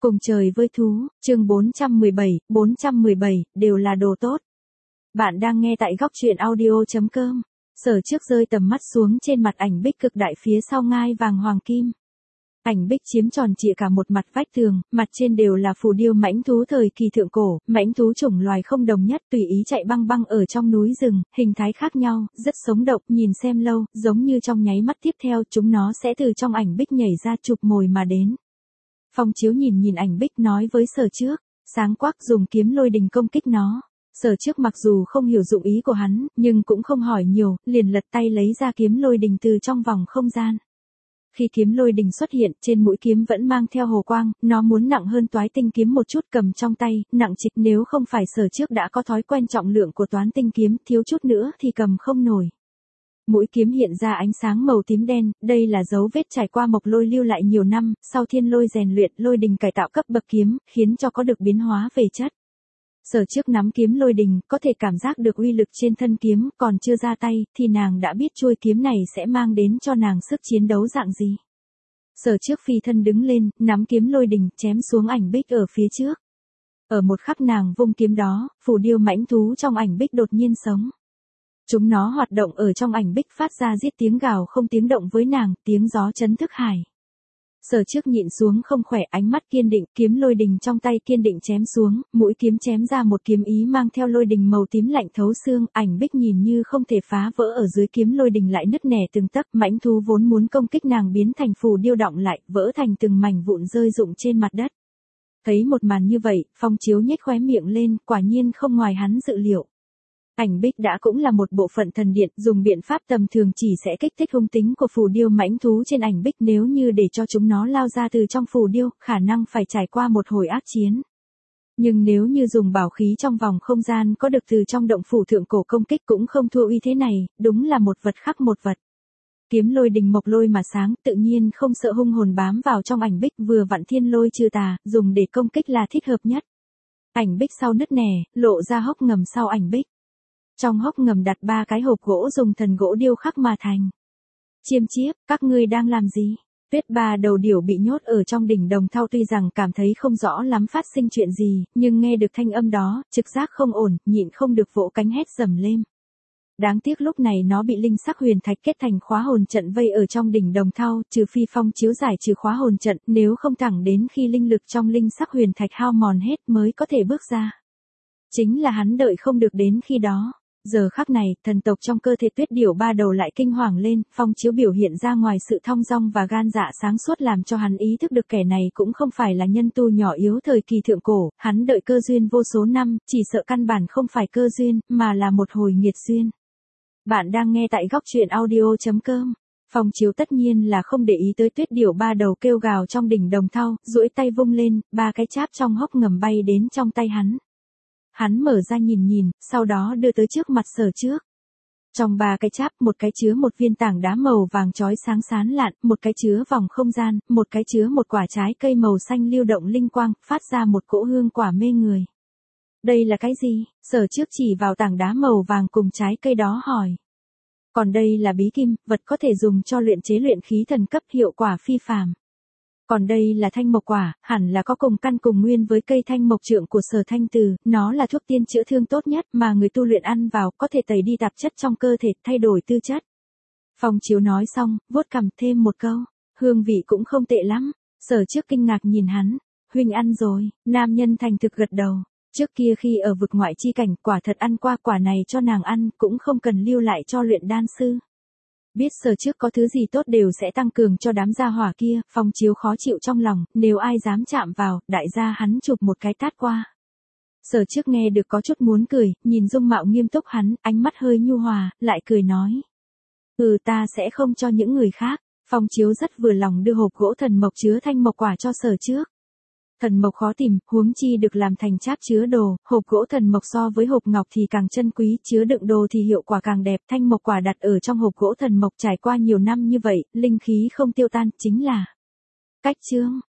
Cùng trời với thú, chương 417, đều là đồ tốt. Bạn đang nghe tại góc truyện audio.com. Sở trước rơi tầm mắt xuống trên mặt ảnh bích cực đại phía sau ngai vàng hoàng kim. Ảnh bích chiếm tròn trịa cả một mặt vách tường, mặt trên đều là phù điêu mãnh thú thời kỳ thượng cổ, mãnh thú chủng loài không đồng nhất tùy ý chạy băng băng ở trong núi rừng, hình thái khác nhau, rất sống động, nhìn xem lâu, giống như trong nháy mắt tiếp theo chúng nó sẽ từ trong ảnh bích nhảy ra chụp mồi mà đến. Phong Chiếu nhìn ảnh bích nói với Sở Trước, sáng quắc dùng kiếm lôi đình công kích nó. Sở Trước mặc dù không hiểu dụng ý của hắn, nhưng cũng không hỏi nhiều, liền lật tay lấy ra kiếm lôi đình từ trong vòng không gian. Khi kiếm lôi đình xuất hiện, trên mũi kiếm vẫn mang theo hồ quang, nó muốn nặng hơn toái tinh kiếm một chút cầm trong tay, nặng trịch nếu không phải Sở Trước đã có thói quen trọng lượng của toán tinh kiếm, thiếu chút nữa thì cầm không nổi. Mũi kiếm hiện ra ánh sáng màu tím đen, đây là dấu vết trải qua mộc lôi lưu lại nhiều năm, sau thiên lôi rèn luyện lôi đình cải tạo cấp bậc kiếm, khiến cho có được biến hóa về chất. Sở Trước nắm kiếm lôi đình, có thể cảm giác được uy lực trên thân kiếm, còn chưa ra tay, thì nàng đã biết chuôi kiếm này sẽ mang đến cho nàng sức chiến đấu dạng gì. Sở Trước phi thân đứng lên, nắm kiếm lôi đình, chém xuống ảnh bích ở phía trước. Ở một khắc nàng vung kiếm đó, phù điêu mãnh thú trong ảnh bích đột nhiên sống. Chúng nó hoạt động ở trong ảnh bích phát ra giết tiếng gào không tiếng động với nàng, tiếng gió chấn thức hải. Sở Trước nhịn xuống không khỏe, ánh mắt kiên định, kiếm lôi đình trong tay kiên định chém xuống, mũi kiếm chém ra một kiếm ý mang theo lôi đình màu tím lạnh thấu xương, ảnh bích nhìn như không thể phá vỡ ở dưới kiếm lôi đình lại nứt nẻ từng tấc, mãnh thú vốn muốn công kích nàng biến thành phù điêu động lại, vỡ thành từng mảnh vụn rơi rụng trên mặt đất. Thấy một màn như vậy, Phong Chiếu nhếch khóe miệng lên, quả nhiên không ngoài hắn dự liệu. Ảnh bích đã cũng là một bộ phận thần điện, dùng biện pháp tầm thường chỉ sẽ kích thích hung tính của phù điêu mãnh thú trên ảnh bích, nếu như để cho chúng nó lao ra từ trong phù điêu, khả năng phải trải qua một hồi ác chiến. Nhưng nếu như dùng bảo khí trong vòng không gian có được từ trong động phủ thượng cổ công kích cũng không thua uy thế này, đúng là một vật khắc một vật. Kiếm lôi đình mộc lôi mà sáng, tự nhiên không sợ hung hồn bám vào trong ảnh bích, vừa vặn thiên lôi trừ tà, dùng để công kích là thích hợp nhất. Ảnh bích sau nứt nẻ, lộ ra hốc ngầm sau ảnh bích. Trong hốc ngầm đặt 3 cái hộp gỗ dùng thần gỗ điêu khắc mà thành. Chiêm Chiếp, các ngươi đang làm gì? Tuyết Ba đầu điểu bị nhốt ở trong đỉnh đồng thau, tuy rằng cảm thấy không rõ lắm phát sinh chuyện gì, nhưng nghe được thanh âm đó, trực giác không ổn, nhịn không được vỗ cánh hét rầm lên. Đáng tiếc lúc này nó bị linh sắc huyền thạch kết thành khóa hồn trận vây ở trong đỉnh đồng thau, trừ phi Phong Chiếu giải trừ khóa hồn trận, nếu không thẳng đến khi linh lực trong linh sắc huyền thạch hao mòn hết mới có thể bước ra. Chính là hắn đợi không được đến khi đó. Giờ khắc này, thần tộc trong cơ thể Tuyết Điểu Ba đầu lại kinh hoàng lên, Phong Chiếu biểu hiện ra ngoài sự thong dong và gan dạ sáng suốt làm cho hắn ý thức được kẻ này cũng không phải là nhân tu nhỏ yếu thời kỳ thượng cổ, hắn đợi cơ duyên vô số năm, chỉ sợ căn bản không phải cơ duyên, mà là một hồi nghiệt duyên. Bạn đang nghe tại góc truyện audio.com. Phong Chiếu tất nhiên là không để ý tới Tuyết Điểu Ba đầu kêu gào trong đỉnh đồng thau, duỗi tay vung lên, 3 cái cháp trong hốc ngầm bay đến trong tay hắn. Hắn mở ra nhìn, sau đó đưa tới trước mặt Sở Trước. Trong 3 cái cháp, một cái chứa một viên tảng đá màu vàng chói sáng sán lạn, một cái chứa vòng không gian, một cái chứa một quả trái cây màu xanh lưu động linh quang, phát ra một cỗ hương quả mê người. Đây là cái gì? Sở Trước chỉ vào tảng đá màu vàng cùng trái cây đó hỏi. Còn đây là bí kim, vật có thể dùng cho luyện chế luyện khí thần cấp, hiệu quả phi phàm. Còn đây là thanh mộc quả, hẳn là có cùng căn cùng nguyên với cây thanh mộc trượng của Sở Thanh Từ, nó là thuốc tiên chữa thương tốt nhất mà người tu luyện ăn vào có thể tẩy đi tạp chất trong cơ thể, thay đổi tư chất. Phong Chiếu nói xong, vuốt cằm thêm một câu, hương vị cũng không tệ lắm. Sở Trước kinh ngạc nhìn hắn, huynh ăn rồi, nam nhân thành thực gật đầu. Trước kia khi ở vực ngoại chi cảnh, quả thật ăn qua, quả này cho nàng ăn, cũng không cần lưu lại cho luyện đan sư. Biết Sở Trước có thứ gì tốt đều sẽ tăng cường cho đám gia hỏa kia, Phong Chiếu khó chịu trong lòng, nếu ai dám chạm vào, đại gia hắn chụp một cái tát qua. Sở Trước nghe được có chút muốn cười, nhìn dung mạo nghiêm túc hắn, ánh mắt hơi nhu hòa, lại cười nói. Ta sẽ không cho những người khác. Phong Chiếu rất vừa lòng đưa hộp gỗ thần mộc chứa thanh mộc quả cho Sở Trước. Thần mộc khó tìm, huống chi được làm thành cháp chứa đồ, hộp gỗ thần mộc so với hộp ngọc thì càng chân quý, chứa đựng đồ thì hiệu quả càng đẹp, thanh mộc quả đặt ở trong hộp gỗ thần mộc trải qua nhiều năm như vậy, linh khí không tiêu tan, chính là cách chương.